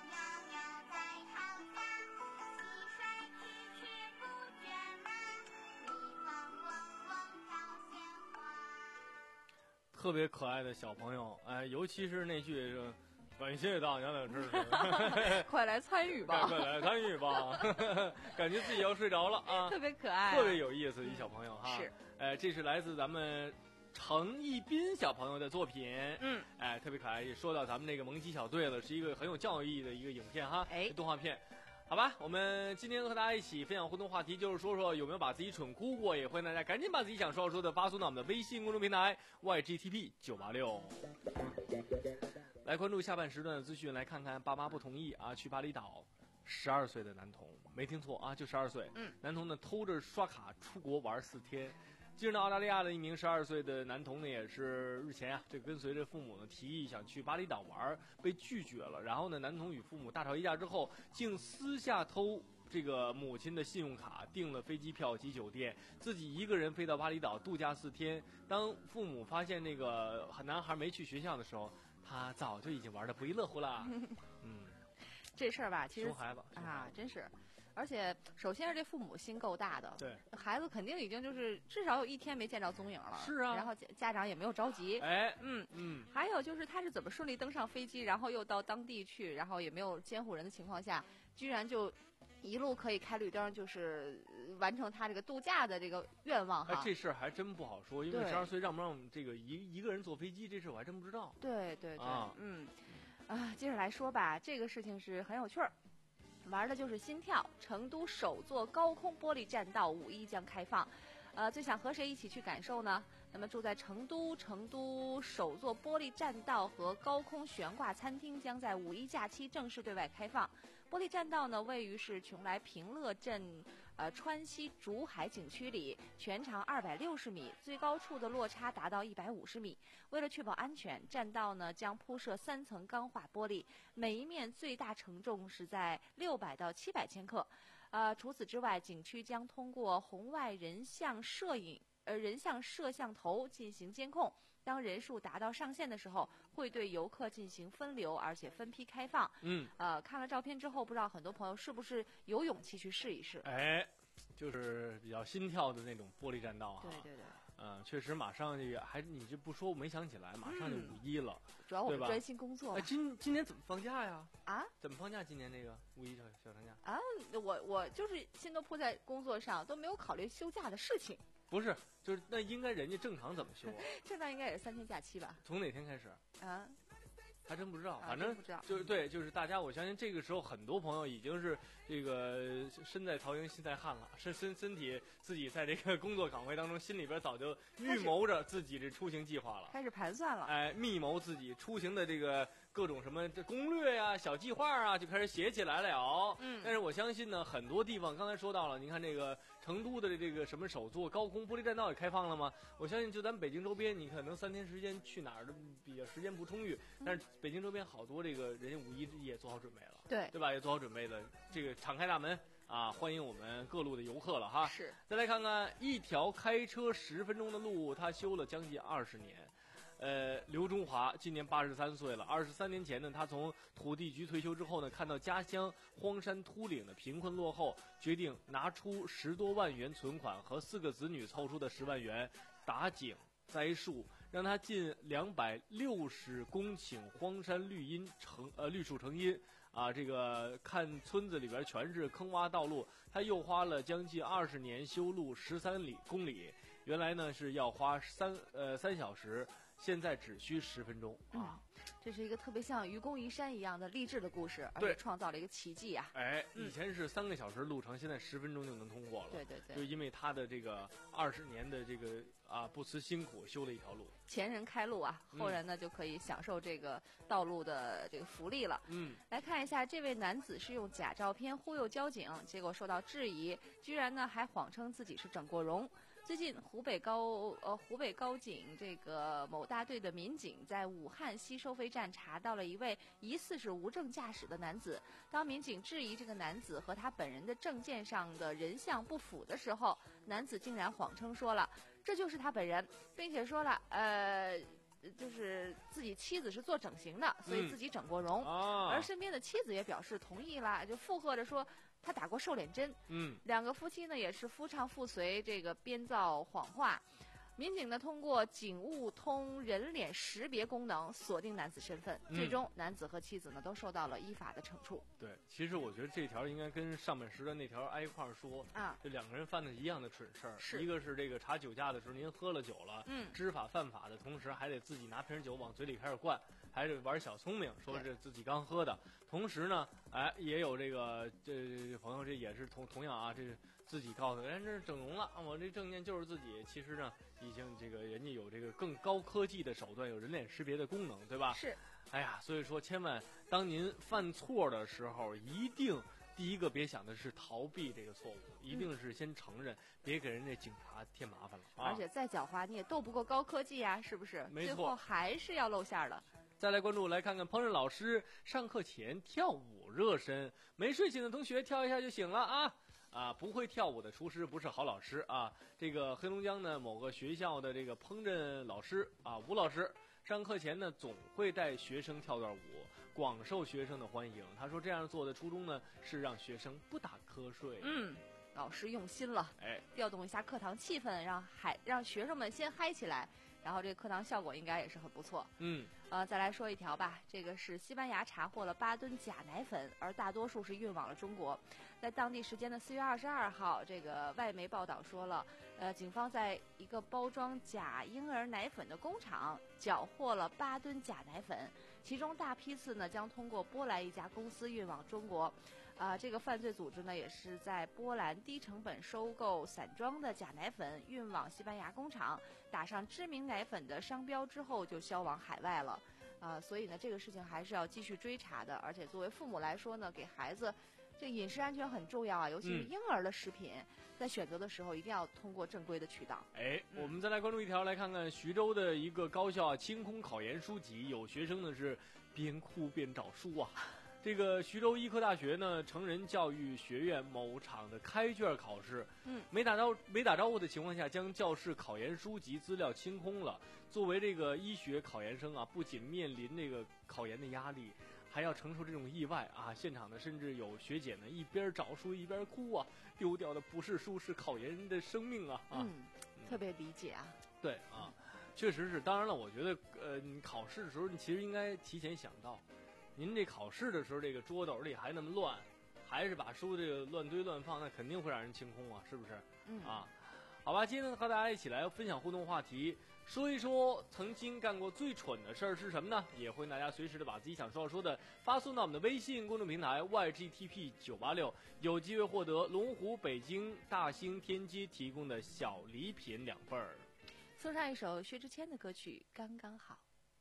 特别可爱的小朋友，哎，尤其是那句感谢大家的支持， 快来参与吧！ 快来参与吧！感觉自己要睡着了啊！ 特别可爱、啊， 特别有意思的一小朋友哈。 是， 哎，这是来自咱们程一斌小朋友的作品， 嗯， 哎，特别可爱。也说到咱们这个萌鸡小队了，是一个很有教育意义的一个影片哈， 哎， 动画片。好吧，我们今天和大家一起分享互动话题，就是说说有没有把自己蠢哭过，也欢迎大家赶紧把自己想说要说的发送到我们的微信公众平台 Y G T P 九八六。来关注下半时段的资讯，来看看爸妈不同意啊，去巴厘岛，十二岁的男童，没听错啊，就十二岁。 嗯， 男童呢偷着刷卡出国玩四天。近日呢，澳大利亚的一名十二岁的男童呢，也是日前啊，这跟随着父母呢提议想去巴厘岛玩，被拒绝了。然后呢，男童与父母大吵一架之后，竟私下偷这个母亲的信用卡，订了飞机票及酒店，自己一个人飞到巴厘岛度假四天。当父母发现那个男孩没去学校的时候，他早就已经玩得不亦乐乎了。嗯， 这事儿吧，其实熊孩子啊，真是。而且，首先是这父母心够大的， 对孩子肯定已经就是至少有一天没见着踪影了， 是啊。 然后家长也没有着急， 哎， 嗯嗯。 还有就是他是怎么顺利登上飞机，然后又到当地去，然后也没有监护人的情况下，居然就一路可以开绿灯，就是完成他这个度假的这个愿望哈。 哎，这事儿还真不好说，因为对十二岁让不让这个一一个人坐飞机，这事我还真不知道。 对对对， 啊嗯，啊，接着来说吧，这个事情是很有趣儿，玩的就是心跳。成都首座高空玻璃栈道五一将开放，呃，最想和谁一起去感受呢？那么住在成都，成都首座玻璃栈道和高空悬挂餐厅将在五一假期正式对外开放。玻璃栈道呢，位于是邛崃平乐镇呃川西竹海景区里，全长二百六十米，最高处的落差达到一百五十米。为了确保安全，栈道呢将铺设三层钢化玻璃，每一面最大承重是在六百到七百千克。呃，除此之外，景区将通过红外人像摄影。呃，人像摄像头进行监控，当人数达到上限的时候，会对游客进行分流，而且分批开放。 嗯， 呃，看了照片之后，不知道很多朋友是不是有勇气去试一试？ 哎，就是比较心跳的那种玻璃栈道哈。 对对对。 嗯，确实，马上这个还你这不说我没想起来，马上就五一了， 嗯、主要我们专心工作。 哎，今今年怎么放假呀？ 啊？ 怎么放假？今年这个五一小小长假？ 啊，我我就是心都扑在工作上，都没有考虑休假的事情。 不是，就是那应该人家正常怎么休啊？ 正常应该也是三天假期吧？ 从哪天开始？ 啊？ 还真不知道， 啊、 反正不知道就是对，就是大家，我相信这个时候很多朋友已经是这个身在曹营心在汉了，身身身体自己在这个工作岗位当中，心里边早就预谋着自己这出行计划了， 开始盘算了， 哎，密谋自己出行的这个各种什么这攻略呀、啊、小计划啊，就开始写起来了。 嗯， 但是我相信呢，很多地方刚才说到了，您看这个成都的这个什么首座高空玻璃栈道也开放了吗？我相信就咱北京周边，你可能三天时间去哪儿的比较时间不充裕，但是北京周边好多这个人家五一也做好准备了， 对对吧？也做好准备了，这个敞开大门啊，欢迎我们各路的游客了哈。 是。 再来看看一条开车十分钟的路，它修了将近二十年。呃，刘中华今年八十三岁了。二十三年前呢，他从土地局退休之后呢，看到家乡荒山秃岭的贫困落后，决定拿出十多万元存款和四个子女凑出的十万元，打井栽树，让他近两百六十公顷荒山绿荫成呃绿树成荫啊！这个看村子里边全是坑洼道路，他又花了将近二十年修路十三里公里，原来呢是要花三呃三小时。现在只需十分钟啊！ 嗯，这是一个特别像愚公移山一样的励志的故事，而且创造了一个奇迹啊！ 哎，以前是三个小时路程，现在十分钟就能通过了。 对对对， 就因为他的这个二十年的这个啊不辞辛苦修了一条路。 前人开路啊，后人呢、嗯、就可以享受这个道路的这个福利了。 嗯， 来看一下，这位男子是用假照片忽悠交警，结果受到质疑，居然呢还谎称自己是整过容。最近，湖北高呃湖北高警这个某大队的民警在武汉西收费站查到了一位疑似是无证驾驶的男子。当民警质疑这个男子和他本人的证件上的人像不符的时候，男子竟然谎称说了这就是他本人，并且说了呃。就是自己妻子是做整形的，所以自己整过容， 嗯啊、 而身边的妻子也表示同意了，就附和着说他打过瘦脸针。 嗯， 两个夫妻呢也是夫唱妇随，这个编造谎话。民警呢通过警务通人脸识别功能锁定男子身份， 嗯、 最终男子和妻子呢都受到了依法的惩处。 对，其实我觉得这条应该跟上半时的那条挨一块儿说啊， 这两个人犯的一样的蠢事儿。 是， 一个是这个查酒驾的时候您喝了酒了， 嗯， 知法犯法的同时还得自己拿瓶酒往嘴里开始灌，还得玩小聪明，说这自己刚喝的。同时呢，哎，也有这个这朋友这也是同同样啊，这自己告诉人这整容了，我这证件就是自己，其实呢。已经这个人家有这个更高科技的手段，有人脸识别的功能，对吧？ 是。 哎呀，所以说千万当您犯错的时候，一定第一个别想的是逃避这个错误，一定是先承认，嗯、别给人家警察添麻烦了。啊、 而且再狡猾，你也斗不过高科技呀，是不是？ 没错， 最后还是要露馅了。 再来关注，来看看烹饪老师上课前跳舞热身，没睡醒的同学跳一下就醒了啊。啊，不会跳舞的厨师不是好老师啊！这个黑龙江呢某个学校的这个烹饪老师啊，吴老师上课前呢总会带学生跳段舞，广受学生的欢迎。他说这样做的初衷呢是让学生不打瞌睡。 嗯，老师用心了， 哎， 调动一下课堂气氛，让嗨让学生们先嗨起来。 然后这个课堂效果应该也是很不错。 嗯， 呃，再来说一条吧，这个是西班牙查获了八吨假奶粉，而大多数是运往了中国。在当地时间的四月二十二号，这个外媒报道说了，呃，警方在一个包装假婴儿奶粉的工厂缴获了八吨假奶粉，其中大批次呢将通过波兰一家公司运往中国。啊、呃，这个犯罪组织呢也是在波兰低成本收购散装的假奶粉，运往西班牙工厂，打上知名奶粉的商标之后就销往海外了。啊、呃，所以呢这个事情还是要继续追查的。而且作为父母来说呢，给孩子这饮食安全很重要啊，尤其是婴儿的食品，嗯、在选择的时候一定要通过正规的渠道。 哎，嗯、我们再来关注一条，来看看徐州的一个高校啊，清空考研书籍，有学生呢是边哭边找书啊。这个徐州医科大学呢，成人教育学院某场的开卷考试， 嗯， 没打招没打招呼的情况下，将教室考研书籍资料清空了。作为这个医学考研生啊，不仅面临这个考研的压力，还要承受这种意外啊！现场呢，甚至有学姐呢一边找书一边哭啊，丢掉的不是书，是考研的生命啊！啊， 嗯，特别理解啊。 对啊，确实是。当然了，我觉得呃，你考试的时候，你其实应该提前想到。您这考试的时候，这个桌斗里还那么乱，还是把书这个乱堆乱放，那肯定会让人清空啊，是不是？ 嗯啊，好吧，今天和大家一起来分享互动话题，说一说曾经干过最蠢的事儿是什么呢？也欢迎大家随时的把自己想说说的发送到我们的微信公众平台 Y G T P 九八六，有机会获得龙湖北京大兴天街提供的小礼品两份儿。 送上一首薛之谦的歌曲《刚刚好》。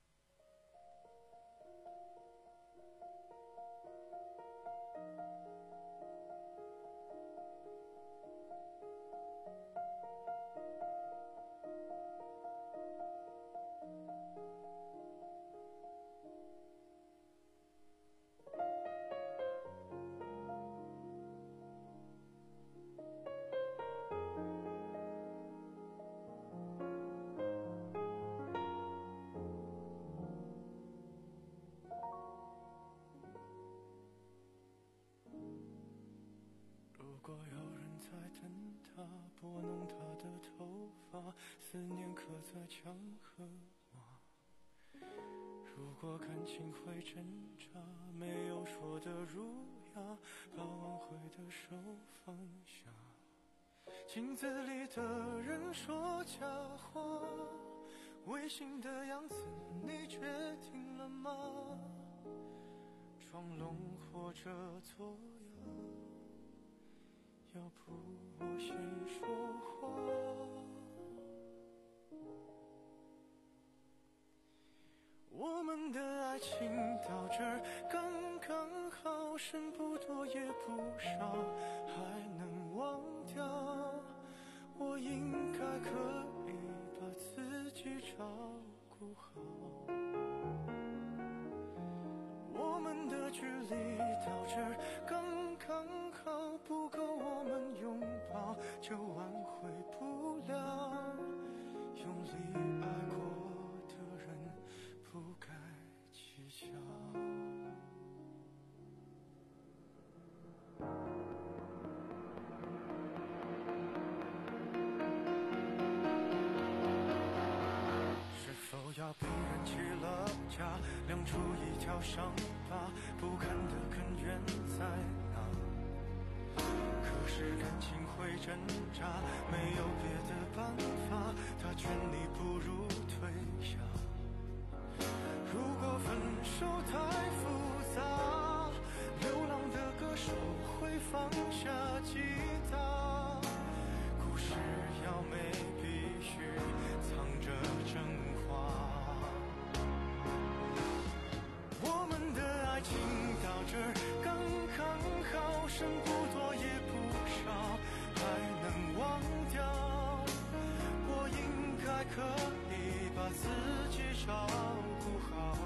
拨弄他的头发，思念刻在墙和瓦。如果感情会挣扎，没有说的儒雅，把挽回的手放下。镜子里的人说假话，违心的样子你决定了吗？装聋或者作哑，要不我先说话。我们的爱情到这儿刚刚好，剩不多也不少，还能忘掉。我应该可以把自己照顾好。我们的距离到这儿刚刚好，不够我们拥抱，就挽回不了。用力爱过的人不该计较。是否要逼人起了家，亮出一条伤疤，不堪的根源在哪？可是感情会挣扎，没有别的办法，他劝你不如退下。如果分手太复杂，流浪的歌手会放下吉他，故事要美必须藏着真话。我们的爱情到这儿刚刚好，剩不多也不少，还能忘掉。我应该可以把自己照顾好。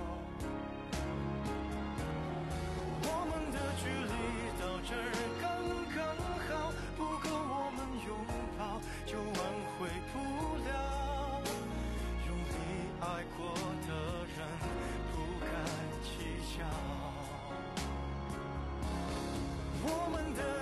我们的距离到这儿刚刚好，不够我们拥抱，就挽回不了。用力爱过的人不该计较。我们的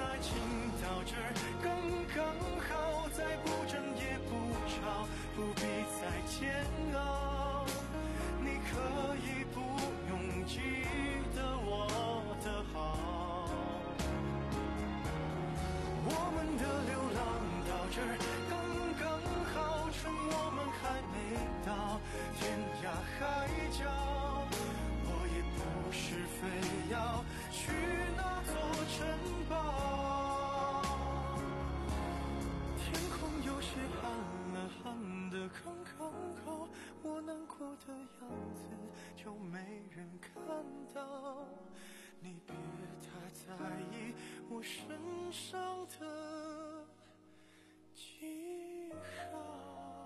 上的记号。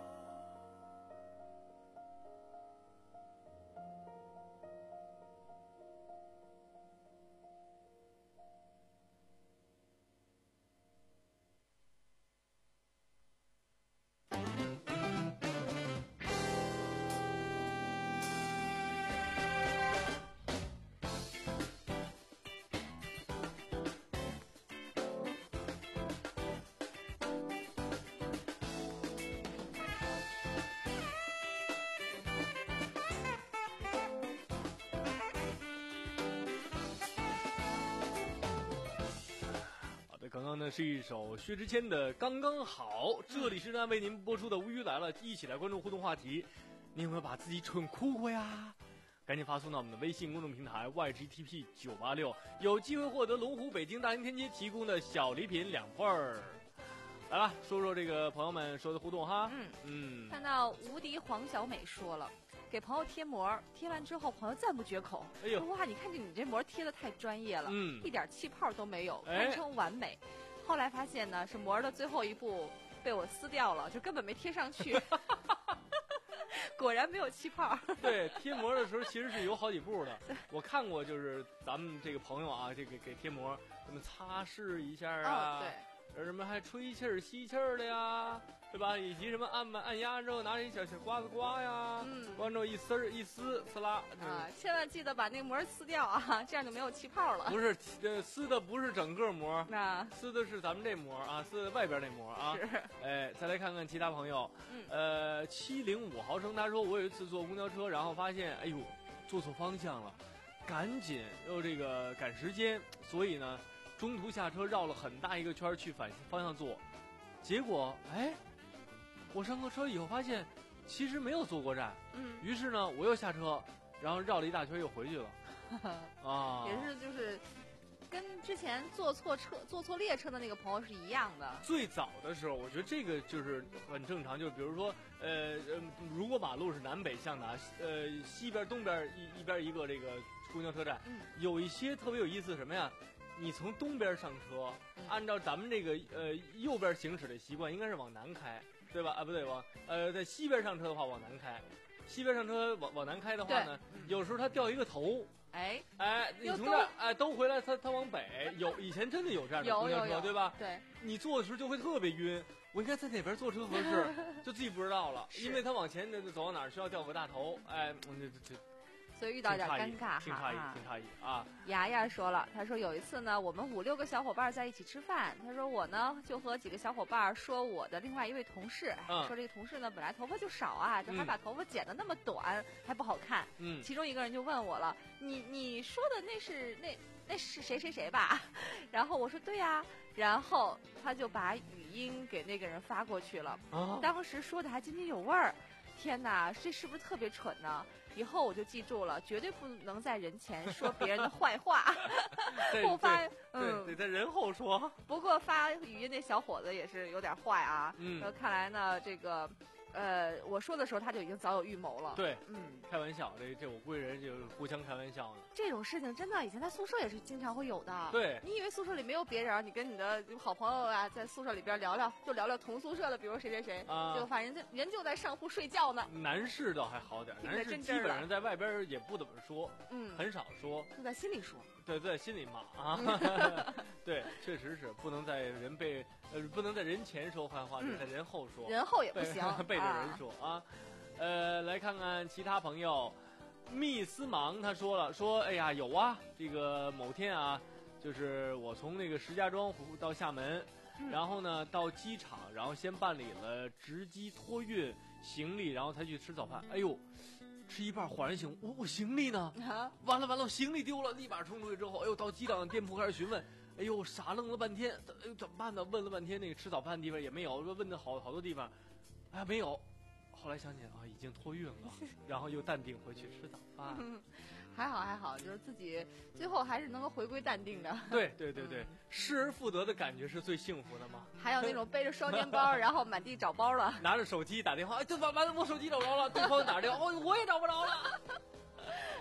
刚刚呢是一首薛之谦的《刚刚好》，这里是呢为您播出的《无语来了》，一起来关注互动话题。你有没有把自己蠢哭过呀？赶紧发送到我们的微信公众平台 Y G T P 九八六，有机会获得龙湖北京大型天街提供的小礼品两份儿。来吧，说说这个朋友们说的互动哈。 嗯嗯， 看到无敌黄小美说了。给朋友贴膜，贴完之后，朋友赞不绝口。 哎呦， 哇，你看这你这膜贴的太专业了， 嗯， 一点气泡都没有， 哎、 堪称完美。后来发现呢，是膜的最后一步被我撕掉了，就根本没贴上去。果然没有气泡。 对，贴膜的时候其实是有好几步的。我看过，就是咱们这个朋友啊，这个给贴膜，咱们擦拭一下啊。 哦，对。 而什么还吹气儿、吸气儿的呀，对吧？以及什么按按按压之后拿着一小小刮子刮呀， 嗯， 刮之后一丝儿一撕，撕拉啊，千万记得把那个膜撕掉啊，这样就没有气泡了。 不是，呃，撕的不是整个膜， 那撕的是咱们这膜啊，撕的外边那膜啊。 是。 哎，再来看看其他朋友， 嗯， 呃，七零五毫升，他说我有一次坐公交车，然后发现，哎呦，坐错方向了，赶紧又这个赶时间，所以呢。中途下车绕了很大一个圈去反方向坐，结果哎，我上过车以后发现其实没有坐过站， 嗯， 于是呢我又下车，然后绕了一大圈又回去了，啊， 也是就是跟之前坐错车、坐错列车的那个朋友是一样的。 最早的时候，我觉得这个就是很正常，就是比如说呃呃，如果马路是南北向的，呃西边东边一一边一个这个公交车站， 嗯， 有一些特别有意思什么呀？你从东边上车，按照咱们这个呃右边行驶的习惯，应该是往南开，对吧？啊，不对，往呃在西边上车的话往南开，西边上车往往南开的话呢，有时候它掉一个头， 哎哎，你从这儿哎兜回来，它它往北，有以前真的有这样的公交车，对吧？ 对， 你坐的时候就会特别晕，我应该在哪边坐车合适，就自己不知道了，因为它往前走到哪儿需要掉个大头，哎，这这。 所以遇到点尴尬哈， 挺诧异，挺诧异啊！ 牙牙说了，他说有一次呢，我们五六个小伙伴在一起吃饭，他说我呢就和几个小伙伴说我的另外一位同事，哎， 嗯、 说这个同事呢本来头发就少啊，这还把头发剪得那么短，嗯、还不好看。 嗯， 其中一个人就问我了，你你说的那是那那是谁谁谁吧？然后我说对呀、啊，然后他就把语音给那个人发过去了， 啊、 当时说的还津津有味儿。天哪，这是不是特别蠢呢？以后我就记住了，绝对不能在人前说别人的坏话，不发，嗯， 得在人后说。 不过发语音那小伙子也是有点坏啊。 嗯， 看来呢，这个，呃，我说的时候他就已经早有预谋了。 对， 嗯， 开玩笑，这这我估计人就互相开玩笑呢。 这种事情真的以前在宿舍也是经常会有的。 对， 你以为宿舍里没有别人，你跟你的好朋友啊，在宿舍里边聊聊，就聊聊同宿舍的，比如谁谁谁， 啊， 就反正人人就在上铺睡觉呢。 男士倒还好点，男士基本上在外边也不怎么说， 嗯， 很少说， 就在心里说。 对，在心里骂啊。对，确实是不能在人被呃不能在人前说坏话， 嗯、 在人后说。 人后也不行， 背着人说啊。啊呃，来看看其他朋友。密斯芒他说了，说哎呀有啊，这个某天啊，就是我从那个石家庄到厦门， 嗯、 然后呢到机场，然后先办理了值机托运行李，然后才去吃早饭。哎呦，吃一半恍然醒悟，我我行李呢？ 啊、 完了完了，行李丢了，立马冲出去之后，哎呦，到机场店铺开始询问，哎呦，傻愣了半天，哎呦怎么办呢？问了半天那个吃早饭的地方也没有，问的好好多地方，哎呀没有。后来想起来啊，已经托运了，然后又淡定回去吃早饭。 嗯、还好还好，就是自己最后还是能够回归淡定的。 对对对对，失而复得的感觉是最幸福的嘛。 还有那种背着双肩包，然后满地找包了， 拿着手机打电话，哎，对吧？完了，我手机找不着了，对方打电话，哦，我也找不着了。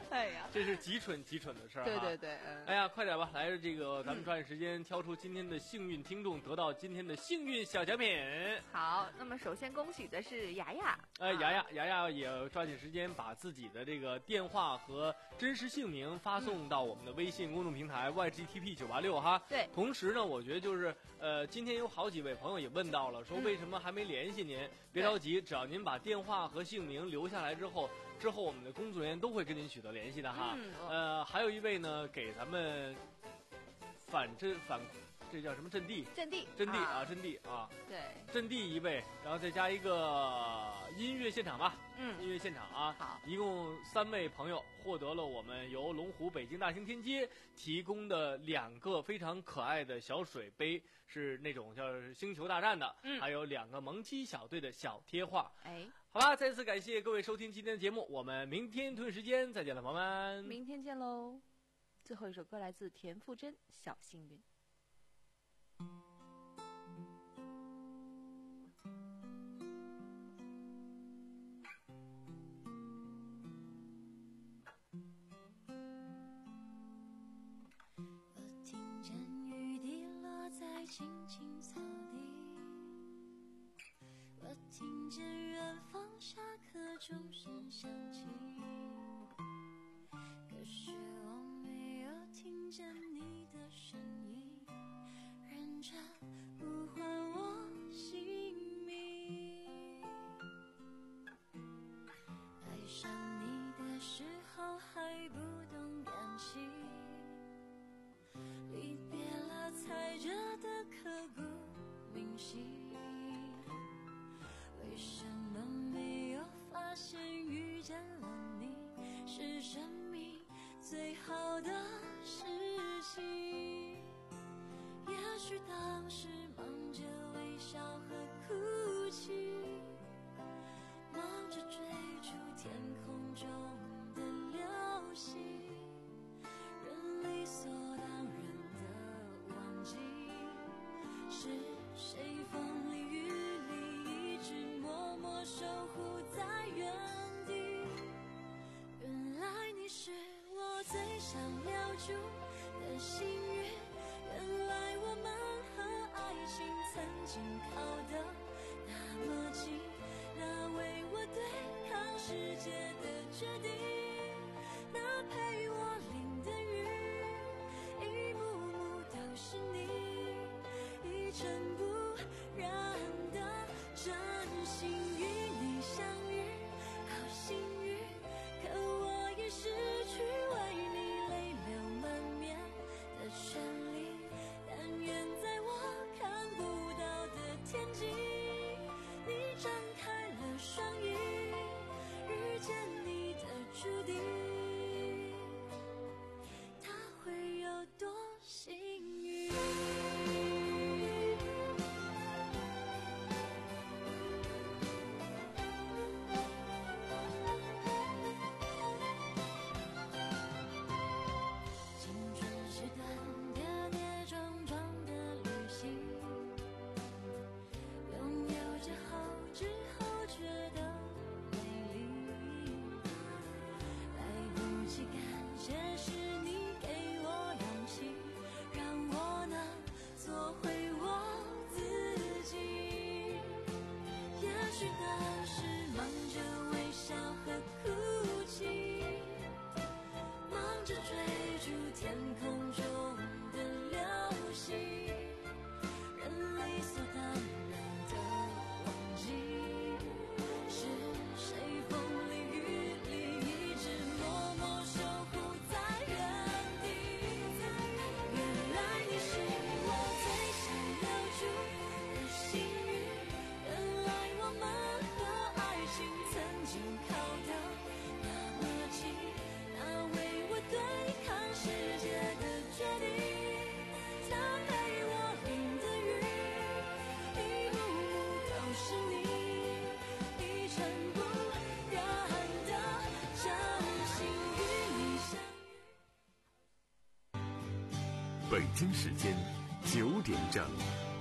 哎呀， 这是极蠢极蠢的事儿、啊。 对对对，嗯、 哎呀，快点吧，来这个咱们抓紧时间挑出今天的幸运听众，得到今天的幸运小奖品。 好，那么首先恭喜的是雅雅。 哎，雅雅，雅雅也抓紧时间把自己的这个电话和真实姓名发送到我们的微信公众平台 Y G T P 九八六哈。 对。 同时呢，我觉得就是呃，今天有好几位朋友也问到了，说为什么还没联系您？嗯、别着急，只要您把电话和姓名留下来之后，之后我们的工作人员都会跟您取得联系的哈。 嗯、 呃，还有一位呢，给咱们反真反。这叫什么阵地？ 阵地， 阵地啊， 啊阵地啊， 对， 阵地一位，然后再加一个音乐现场吧， 嗯， 音乐现场啊， 好， 一共三位朋友获得了我们由龙湖北京大兴天街提供的两个非常可爱的小水杯，是那种叫星球大战的， 嗯， 还有两个萌鸡小队的小贴画， 哎， 好吧，再次感谢各位收听今天的节目，我们明天同一时间再见了，朋友们， 明天见喽。最后一首歌来自田馥甄，《小幸运》。 青青草地，我听见远方下课钟声响起，可是我没有听见你的声音，认真呼唤我姓名。爱上你的时候还不懂感情，离别了才觉得刻骨铭心，为什么没有发现遇见了你是生命最好的事情？也许当时忙着微笑和哭泣，忙着追逐天空中的流星，人理所当然的忘记是谁风里雨里一直默默守护在原地。原来你是我最想留住的幸运，原来我们和爱情曾经靠得那么近，那为我对抗世界的决定，那陪我淋的雨，一幕幕都是你，一尘不染的真心与你相遇，好幸运，可我已失去为你泪流满面的权利，但愿在我看不到的天际，你张开了双翼，遇见你的注定，它会有多幸运？青春是段跌跌撞撞的旅行，拥有之后之后觉得美丽，来不及感谢是你给我勇气，让我能做回我自己。也许当时忙着微笑和哭泣，忙着追逐天空中的流星，人理所当然的忘记是谁风里雨里一直默默守护在原地。原来你是我最想留住的幸运，原来我们和爱情曾经靠得那么近，那为我对抗世界的决定，那陪我淋的雨，一幕幕都是你，一尘不染的真心与你相遇。 北京时间九点整。